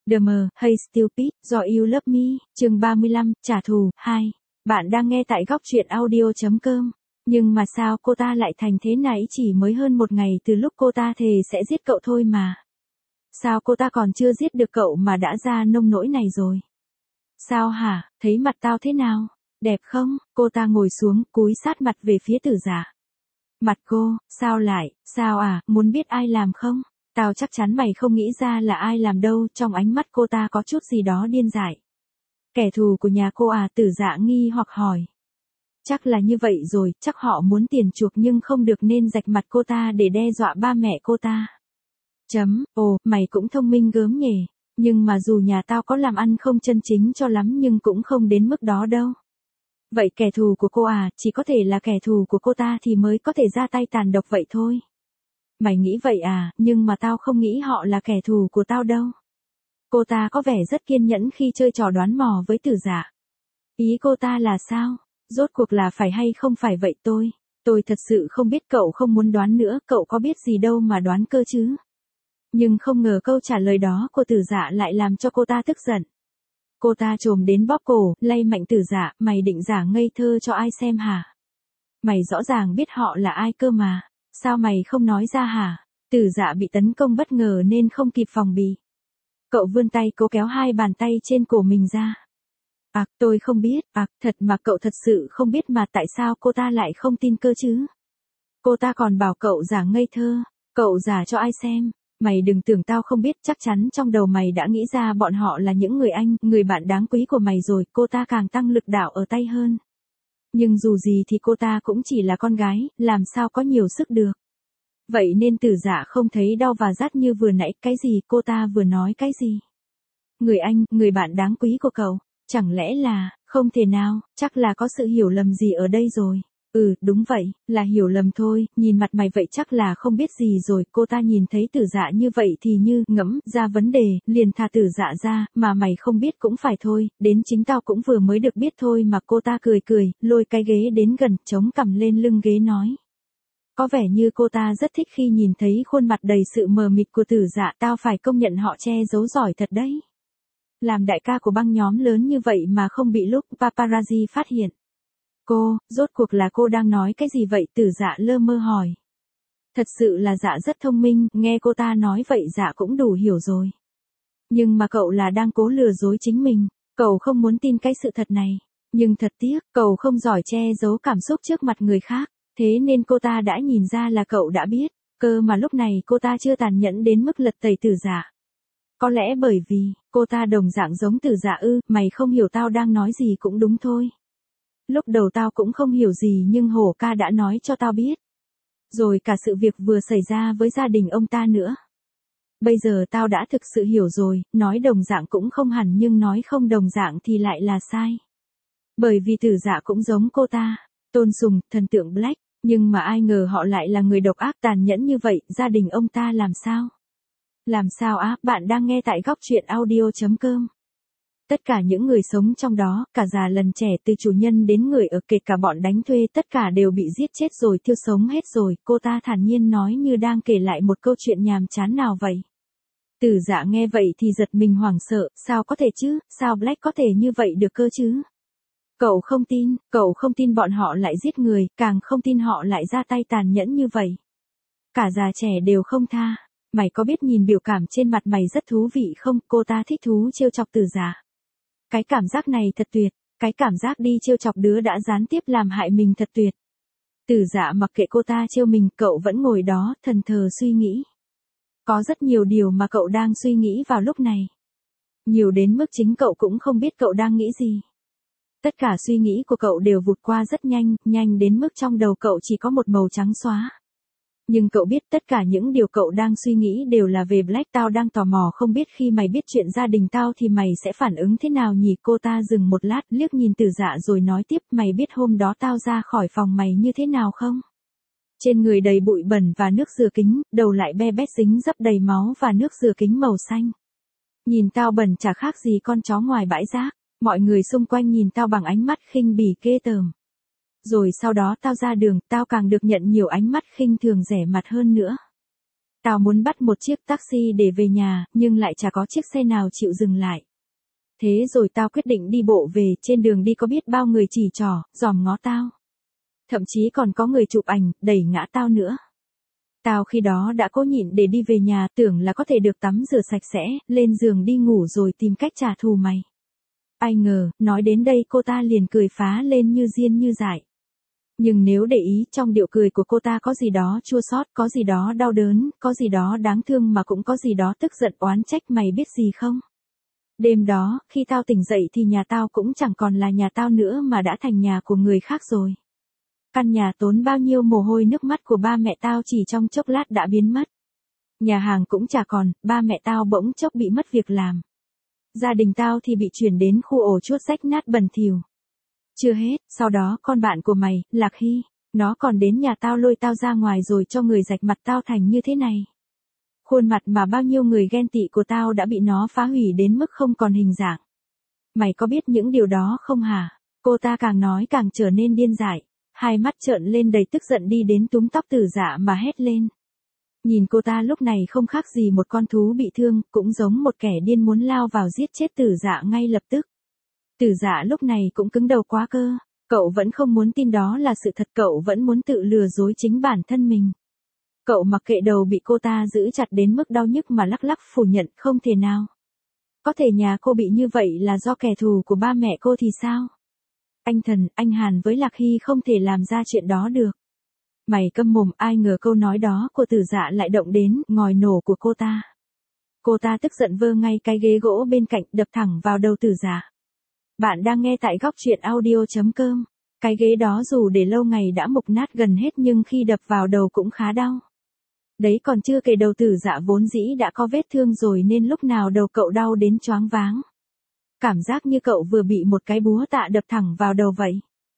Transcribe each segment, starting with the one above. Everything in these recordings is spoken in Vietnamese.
Hey Stupid, Do You Love Me, chương 35, trả thù, 2. Bạn đang nghe tại góc truyện audio.com. Nhưng mà sao cô ta lại thành thế này, chỉ mới hơn một ngày từ lúc cô ta thề sẽ giết cậu thôi mà. Sao cô ta còn chưa giết được cậu mà đã ra nông nỗi này rồi? Sao hả, thấy mặt tao thế nào? Đẹp không? Cô ta ngồi xuống, cúi sát mặt về phía Tử Dạ. Mặt cô, sao lại, sao à, muốn biết ai làm không? Tao chắc chắn mày không nghĩ ra là ai làm đâu, trong ánh mắt cô ta có chút gì đó điên dại. Kẻ thù của nhà cô à? Tử Dạ nghi hoặc hỏi. Chắc là như vậy rồi, chắc họ muốn tiền chuộc nhưng không được nên rạch mặt cô ta để đe dọa ba mẹ cô ta. Ồ, mày cũng thông minh gớm nhỉ, nhưng mà dù nhà tao có làm ăn không chân chính cho lắm nhưng cũng không đến mức đó đâu. Vậy kẻ thù của cô à, chỉ có thể là kẻ thù của cô ta thì mới có thể ra tay tàn độc vậy thôi. Mày nghĩ vậy à, nhưng mà tao không nghĩ họ là kẻ thù của tao đâu. Cô ta có vẻ rất kiên nhẫn khi chơi trò đoán mò với Tử Dạ. Ý cô ta là sao? Rốt cuộc là phải hay không phải vậy tôi thật sự không biết, cậu không muốn đoán nữa, cậu có biết gì đâu mà đoán cơ chứ. Nhưng không ngờ câu trả lời đó của Tử Dạ lại làm cho cô ta tức giận. Cô ta chồm đến bóp cổ, lay mạnh Tử Dạ, mày định giả ngây thơ cho ai xem hả? Mày rõ ràng biết họ là ai cơ mà, sao mày không nói ra hả? Tử Dạ bị tấn công bất ngờ nên không kịp phòng bị. Cậu vươn tay cố kéo hai bàn tay trên cổ mình ra. Tôi không biết, thật mà cậu thật sự không biết mà tại sao cô ta lại không tin cơ chứ? Cô ta còn bảo cậu giả ngây thơ, cậu giả cho ai xem? Mày đừng tưởng tao không biết, chắc chắn trong đầu mày đã nghĩ ra bọn họ là những người anh, người bạn đáng quý của mày rồi, cô ta càng tăng lực đạo ở tay hơn. Nhưng dù gì thì cô ta cũng chỉ là con gái, làm sao có nhiều sức được. Vậy nên Tử Dạ không thấy đau và rát như vừa nãy. Cái gì, cô ta vừa nói cái gì? Người anh, người bạn đáng quý của cậu, chẳng lẽ là, không thể nào, chắc là có sự hiểu lầm gì ở đây rồi. Đúng vậy, là hiểu lầm thôi, nhìn mặt mày vậy chắc là không biết gì rồi. Cô ta nhìn thấy Tử Dạ như vậy thì như ngẫm ra vấn đề, liền thả Tử Dạ ra, mà mày không biết cũng phải thôi, đến chính tao cũng vừa mới được biết thôi mà. Cô ta cười cười, lôi cái ghế đến gần, chống cằm lên lưng ghế nói. Có vẻ như cô ta rất thích khi nhìn thấy khuôn mặt đầy sự mờ mịt của Tử Dạ, tao phải công nhận họ che giấu giỏi thật đấy. Làm đại ca của băng nhóm lớn như vậy mà không bị lúc paparazzi phát hiện. Rốt cuộc là cô đang nói cái gì vậy? Tử Dạ lơ mơ hỏi. Thật sự là Dạ rất thông minh, nghe cô ta nói vậy Dạ cũng đủ hiểu rồi. Nhưng mà cậu là đang cố lừa dối chính mình, cậu không muốn tin cái sự thật này. Nhưng thật tiếc, cậu không giỏi che giấu cảm xúc trước mặt người khác, thế nên cô ta đã nhìn ra là cậu đã biết, cơ mà lúc này cô ta chưa tàn nhẫn đến mức lật tẩy Tử Dạ. Có lẽ bởi vì, cô ta đồng dạng giống Tử Dạ mày không hiểu tao đang nói gì cũng đúng thôi. Lúc đầu tao cũng không hiểu gì nhưng Hổ ca đã nói cho tao biết. Rồi cả sự việc vừa xảy ra với gia đình ông ta nữa. Bây giờ tao đã thực sự hiểu rồi, nói đồng dạng cũng không hẳn nhưng nói không đồng dạng thì lại là sai. Bởi vì Tử Dạ cũng giống cô ta, tôn sùng, thần tượng Black, nhưng mà ai ngờ họ lại là người độc ác tàn nhẫn như vậy. Gia đình ông ta làm sao? Làm sao á? Bạn đang nghe tại góc truyện audio.com. Tất cả những người sống trong đó, cả già lần trẻ từ chủ nhân đến người ở kể cả bọn đánh thuê tất cả đều bị giết chết rồi, thiêu sống hết rồi. Cô ta thản nhiên nói như đang kể lại một câu chuyện nhàm chán nào vậy. Tử Dạ nghe vậy thì giật mình hoảng sợ, sao có thể chứ, sao Black có thể như vậy được cơ chứ? Cậu không tin bọn họ lại giết người, càng không tin họ lại ra tay tàn nhẫn như vậy. Cả già trẻ đều không tha. Mày có biết nhìn biểu cảm trên mặt mày rất thú vị không? Cô ta thích thú trêu chọc Tử Dạ. Cái cảm giác này thật tuyệt, cái cảm giác đi trêu chọc đứa đã gián tiếp làm hại mình thật tuyệt. Tử Dạ mặc kệ cô ta trêu mình, cậu vẫn ngồi đó, thẫn thờ suy nghĩ. Có rất nhiều điều mà cậu đang suy nghĩ vào lúc này. Nhiều đến mức chính cậu cũng không biết cậu đang nghĩ gì. Tất cả suy nghĩ của cậu đều vụt qua rất nhanh, nhanh đến mức trong đầu cậu chỉ có một màu trắng xóa. Nhưng cậu biết tất cả những điều cậu đang suy nghĩ đều là về Black. Tao đang tò mò không biết khi mày biết chuyện gia đình tao thì mày sẽ phản ứng thế nào nhỉ? Cô ta dừng một lát, liếc nhìn Tử Dạ rồi nói tiếp, mày biết hôm đó tao ra khỏi phòng mày như thế nào không? Trên người đầy bụi bẩn và nước rửa kính, đầu lại be bét dính dấp đầy máu và nước rửa kính màu xanh. Nhìn tao bẩn chả khác gì con chó ngoài bãi rác, mọi người xung quanh nhìn tao bằng ánh mắt khinh bỉ ghê tởm. Rồi sau đó tao ra đường, tao càng được nhận nhiều ánh mắt khinh thường rẻ mặt hơn nữa. Tao muốn bắt một chiếc taxi để về nhà, nhưng lại chả có chiếc xe nào chịu dừng lại. Thế rồi tao quyết định đi bộ về, trên đường đi có biết bao người chỉ trỏ, dòm ngó tao. Thậm chí còn có người chụp ảnh, đẩy ngã tao nữa. Tao khi đó đã cố nhịn để đi về nhà, tưởng là có thể được tắm rửa sạch sẽ, lên giường đi ngủ rồi tìm cách trả thù mày. Ai ngờ, nói đến đây cô ta liền cười phá lên như diên như dại. Nhưng nếu để ý, trong điệu cười của cô ta có gì đó chua xót, có gì đó đau đớn, có gì đó đáng thương mà cũng có gì đó tức giận oán trách, mày biết gì không? Đêm đó, khi tao tỉnh dậy thì nhà tao cũng chẳng còn là nhà tao nữa mà đã thành nhà của người khác rồi. Căn nhà tốn bao nhiêu mồ hôi nước mắt của ba mẹ tao chỉ trong chốc lát đã biến mất. Nhà hàng cũng chả còn, ba mẹ tao bỗng chốc bị mất việc làm. Gia đình tao thì bị chuyển đến khu ổ chuốt rách nát bẩn thỉu. Chưa hết, sau đó con bạn của mày, Lạc Hy, nó còn đến nhà tao lôi tao ra ngoài rồi cho người rạch mặt tao thành như thế này. Khuôn mặt mà bao nhiêu người ghen tị của tao đã bị nó phá hủy đến mức không còn hình dạng. Mày có biết những điều đó không hả? Cô ta càng nói càng trở nên điên dại, hai mắt trợn lên đầy tức giận đi đến túm tóc Tử Dạ mà hét lên. Nhìn cô ta lúc này không khác gì một con thú bị thương, cũng giống một kẻ điên muốn lao vào giết chết Tử Dạ ngay lập tức. Tử Dạ lúc này cũng cứng đầu quá cơ, cậu vẫn không muốn tin đó là sự thật, cậu vẫn muốn tự lừa dối chính bản thân mình. Cậu mặc kệ đầu bị cô ta giữ chặt đến mức đau nhức mà lắc lắc phủ nhận không thể nào. Có thể nhà cô bị như vậy là do kẻ thù của ba mẹ cô thì sao? Anh Thần, anh Hàn với Lạc Hy không thể làm ra chuyện đó được. Mày câm mồm, ai ngờ câu nói đó của Tử Dạ lại động đến ngòi nổ của cô ta. Cô ta tức giận vơ ngay cái ghế gỗ bên cạnh đập thẳng vào đầu Tử Dạ. Bạn đang nghe tại góc truyện audio.com. Cái ghế đó dù để lâu ngày đã mục nát gần hết nhưng khi đập vào đầu cũng khá đau. Đấy còn chưa kể đầu Tử Dạ vốn dĩ đã có vết thương rồi nên lúc nào đầu cậu đau đến choáng váng. Cảm giác như cậu vừa bị một cái búa tạ đập thẳng vào đầu vậy.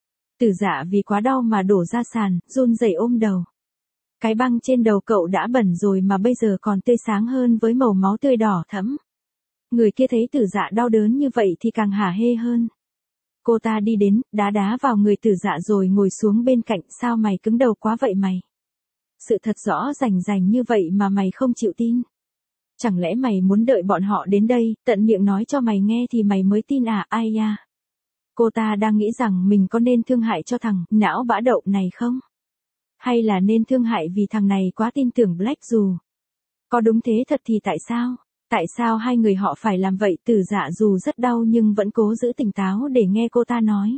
Tử Dạ vì quá đau mà đổ ra sàn, run rẩy ôm đầu. Cái băng trên đầu cậu đã bẩn rồi mà bây giờ còn tươi sáng hơn với màu máu tươi đỏ thẫm. Người kia thấy Tử Dạ đau đớn như vậy thì càng hả hê hơn. Cô ta đi đến, đá vào người Tử Dạ rồi ngồi xuống bên cạnh. Sao mày cứng đầu quá vậy mày? Sự thật rõ rành như vậy mà mày không chịu tin. Chẳng lẽ mày muốn đợi bọn họ đến đây, tận miệng nói cho mày nghe thì mày mới tin à? Ai da? Cô ta đang nghĩ rằng mình có nên thương hại cho thằng não bã đậu này không? Hay là nên thương hại vì thằng này quá tin tưởng Black dù? Có đúng thế thật thì tại sao? Tại sao hai người họ phải làm vậy? Tử Dạ dù rất đau nhưng vẫn cố giữ tỉnh táo để nghe cô ta nói.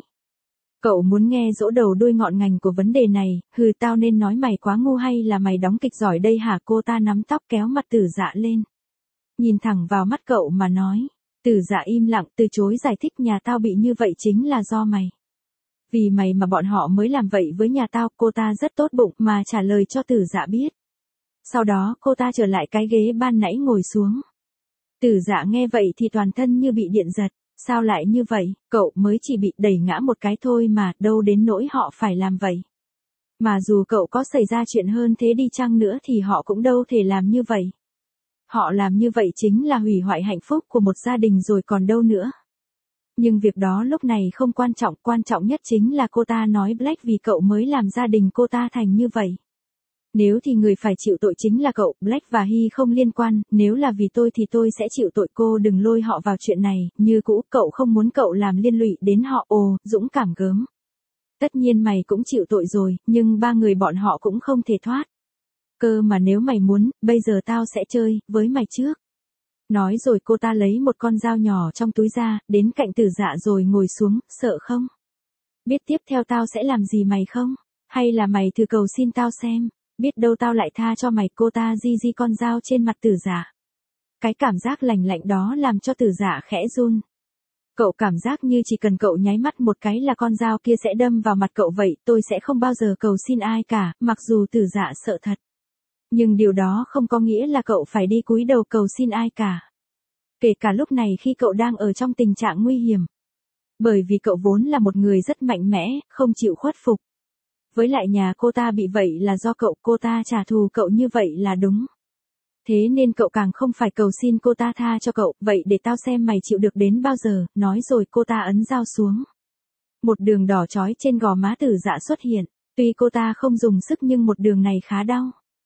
Cậu muốn nghe dỗ đầu đuôi ngọn ngành của vấn đề này, tao nên nói mày quá ngu hay là mày đóng kịch giỏi đây hả? Cô ta nắm tóc kéo mặt Tử Dạ lên. Nhìn thẳng vào mắt cậu mà nói. Tử Dạ im lặng từ chối giải thích, nhà tao bị như vậy chính là do mày. Vì mày mà bọn họ mới làm vậy với nhà tao. Cô ta rất tốt bụng mà trả lời cho Tử Dạ biết. Sau đó cô ta trở lại cái ghế ban nãy ngồi xuống. Tử Dạ nghe vậy thì toàn thân như bị điện giật. Sao lại như vậy? Cậu mới chỉ bị đẩy ngã một cái thôi mà, đâu đến nỗi họ phải làm vậy. Mà dù cậu có xảy ra chuyện hơn thế đi chăng nữa thì họ cũng đâu thể làm như vậy. Họ làm như vậy chính là hủy hoại hạnh phúc của một gia đình rồi còn đâu nữa. Nhưng việc đó lúc này không quan trọng nhất chính là cô ta nói Black vì cậu mới làm gia đình cô ta thành như vậy. Nếu thì người phải chịu tội chính là cậu, Black và Hy không liên quan, nếu là vì tôi thì tôi sẽ chịu tội. Cô đừng lôi họ vào chuyện này, như cũ, cậu không muốn cậu làm liên lụy đến họ. Ồ, dũng cảm gớm. Tất nhiên mày cũng chịu tội rồi, nhưng ba người bọn họ cũng không thể thoát. Cơ mà nếu mày muốn, bây giờ tao sẽ chơi với mày trước. Nói rồi cô ta lấy một con dao nhỏ trong túi ra, đến cạnh Tử Dạ rồi ngồi xuống. Sợ không? Biết tiếp theo tao sẽ làm gì mày không? Hay là mày thử cầu xin tao xem, biết đâu tao lại tha cho mày. Cô ta di con dao trên mặt Tử Dạ. Cái cảm giác lạnh lạnh đó làm cho Tử Dạ khẽ run. Cậu cảm giác như chỉ cần cậu nháy mắt một cái là con dao kia sẽ đâm vào mặt cậu vậy. Tôi sẽ không bao giờ cầu xin ai cả, mặc dù Tử Dạ sợ thật. Nhưng điều đó không có nghĩa là cậu phải đi cúi đầu cầu xin ai cả. Kể cả lúc này khi cậu đang ở trong tình trạng nguy hiểm. Bởi vì cậu vốn là một người rất mạnh mẽ, không chịu khuất phục. Với lại nhà cô ta bị vậy là do cậu, cô ta trả thù cậu như vậy là đúng. Thế nên cậu càng không phải cầu xin cô ta tha cho cậu. Vậy để tao xem mày chịu được đến bao giờ. Nói rồi cô ta ấn dao xuống. Một đường đỏ chói trên gò má Tử Dạ xuất hiện. Tuy cô ta không dùng sức nhưng một đường này khá đau.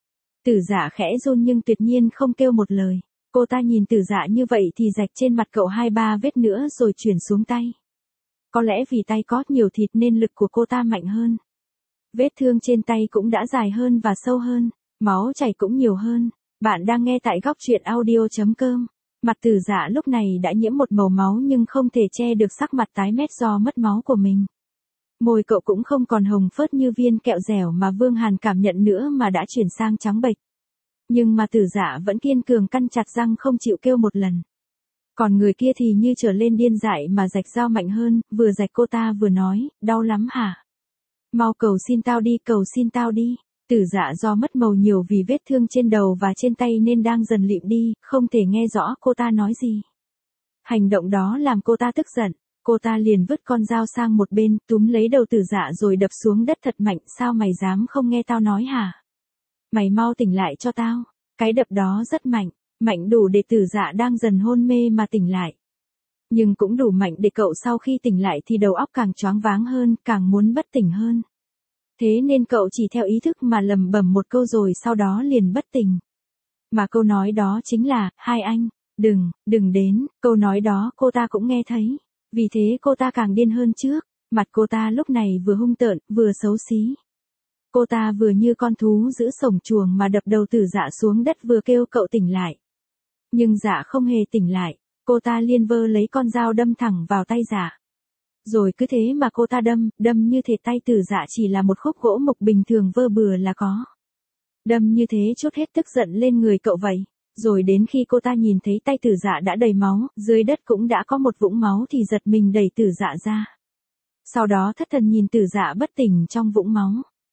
Tử Dạ khẽ run nhưng tuyệt nhiên không kêu một lời. Cô ta nhìn Tử Dạ như vậy thì rạch trên mặt cậu 2-3 vết nữa rồi chuyển xuống tay. Có lẽ vì tay có nhiều thịt nên lực của cô ta mạnh hơn. Vết thương trên tay cũng đã dài hơn và sâu hơn, máu chảy cũng nhiều hơn. Bạn đang nghe tại góc truyện audio.com. Mặt Tử Dạ lúc này đã nhiễm một màu máu nhưng không thể che được sắc mặt tái mét do mất máu của mình. Môi cậu cũng không còn hồng phớt như viên kẹo dẻo mà Vương Hàn cảm nhận nữa mà đã chuyển sang trắng bệch. Nhưng mà Tử Dạ vẫn kiên cường căn chặt răng không chịu kêu một lần. Còn người kia thì như trở lên điên dại mà rạch dao mạnh hơn, vừa rạch cô ta vừa nói, đau lắm hả? Mau cầu xin tao đi, cầu xin tao đi. Tử Dạ do mất màu nhiều vì vết thương trên đầu và trên tay nên đang dần lịm đi, không thể nghe rõ cô ta nói gì. Hành động đó làm cô ta tức giận, cô ta liền vứt con dao sang một bên, túm lấy đầu Tử Dạ rồi đập xuống đất thật mạnh, sao mày dám không nghe tao nói hả? Mày mau tỉnh lại cho tao. Cái đập đó rất mạnh, mạnh đủ để Tử Dạ đang dần hôn mê mà tỉnh lại. Nhưng cũng đủ mạnh để cậu sau khi tỉnh lại thì đầu óc càng choáng váng hơn, càng muốn bất tỉnh hơn. Thế nên cậu chỉ theo ý thức mà lẩm bẩm một câu rồi sau đó liền bất tỉnh. Mà câu nói đó chính là, hai anh, đừng đến, câu nói đó cô ta cũng nghe thấy. Vì thế cô ta càng điên hơn trước, mặt cô ta lúc này vừa hung tợn, vừa xấu xí. Cô ta vừa như con thú giữ sổng chuồng mà đập đầu Tử Dạ xuống đất vừa kêu cậu tỉnh lại. Nhưng Dạ không hề tỉnh lại, cô ta liên vơ lấy con dao đâm thẳng vào tay Dạ. Rồi cứ thế mà cô ta đâm như thể tay Tử Dạ chỉ là một khúc gỗ mục bình thường vơ bừa là có. Đâm như thế trút hết tức giận lên người cậu vậy. Rồi đến khi cô ta nhìn thấy tay Tử Dạ đã đầy máu, dưới đất cũng đã có một vũng máu thì giật mình đẩy Tử Dạ ra. Sau đó thất thần nhìn Tử Dạ bất tỉnh trong vũng máu.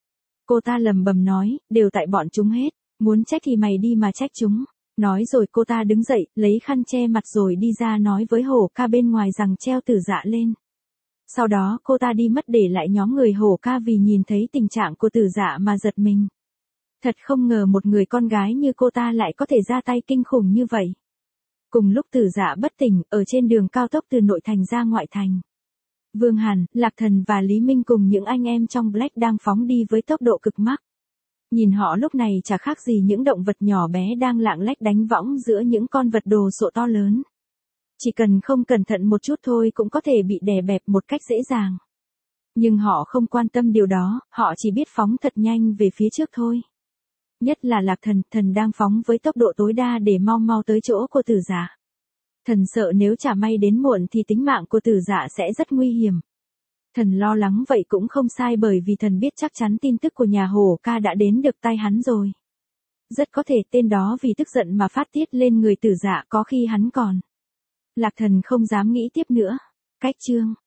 Cô ta lầm bầm nói, đều tại bọn chúng hết, muốn trách thì mày đi mà trách chúng. Nói rồi cô ta đứng dậy, lấy khăn che mặt rồi đi ra nói với Hổ Ca bên ngoài rằng treo Tử Dạ lên. Sau đó cô ta đi mất để lại nhóm người Hổ Ca vì nhìn thấy tình trạng của Tử Dạ mà giật mình. Thật không ngờ một người con gái như cô ta lại có thể ra tay kinh khủng như vậy. Cùng lúc Tử Dạ bất tỉnh, ở trên đường cao tốc từ nội thành ra ngoại thành. Vương Hàn, Lạc Thần và Lý Minh cùng những anh em trong Black đang phóng đi với tốc độ cực mắc. Nhìn họ lúc này chả khác gì những động vật nhỏ bé đang lạng lách đánh võng giữa những con vật đồ sộ to lớn. Chỉ cần không cẩn thận một chút thôi cũng có thể bị đè bẹp một cách dễ dàng. Nhưng họ không quan tâm điều đó, họ chỉ biết phóng thật nhanh về phía trước thôi. Nhất là Lạc Thần đang phóng với tốc độ tối đa để mau tới chỗ của Tử Dạ. Thần sợ nếu chả may đến muộn thì tính mạng của Tử Dạ sẽ rất nguy hiểm. Thần lo lắng vậy cũng không sai bởi vì thần biết chắc chắn tin tức của nhà Hổ Ca đã đến được tai hắn rồi. Rất có thể tên đó vì tức giận mà phát tiết lên người Tử Dạ có khi hắn còn. Lạc Thần không dám nghĩ tiếp nữa. Cách chương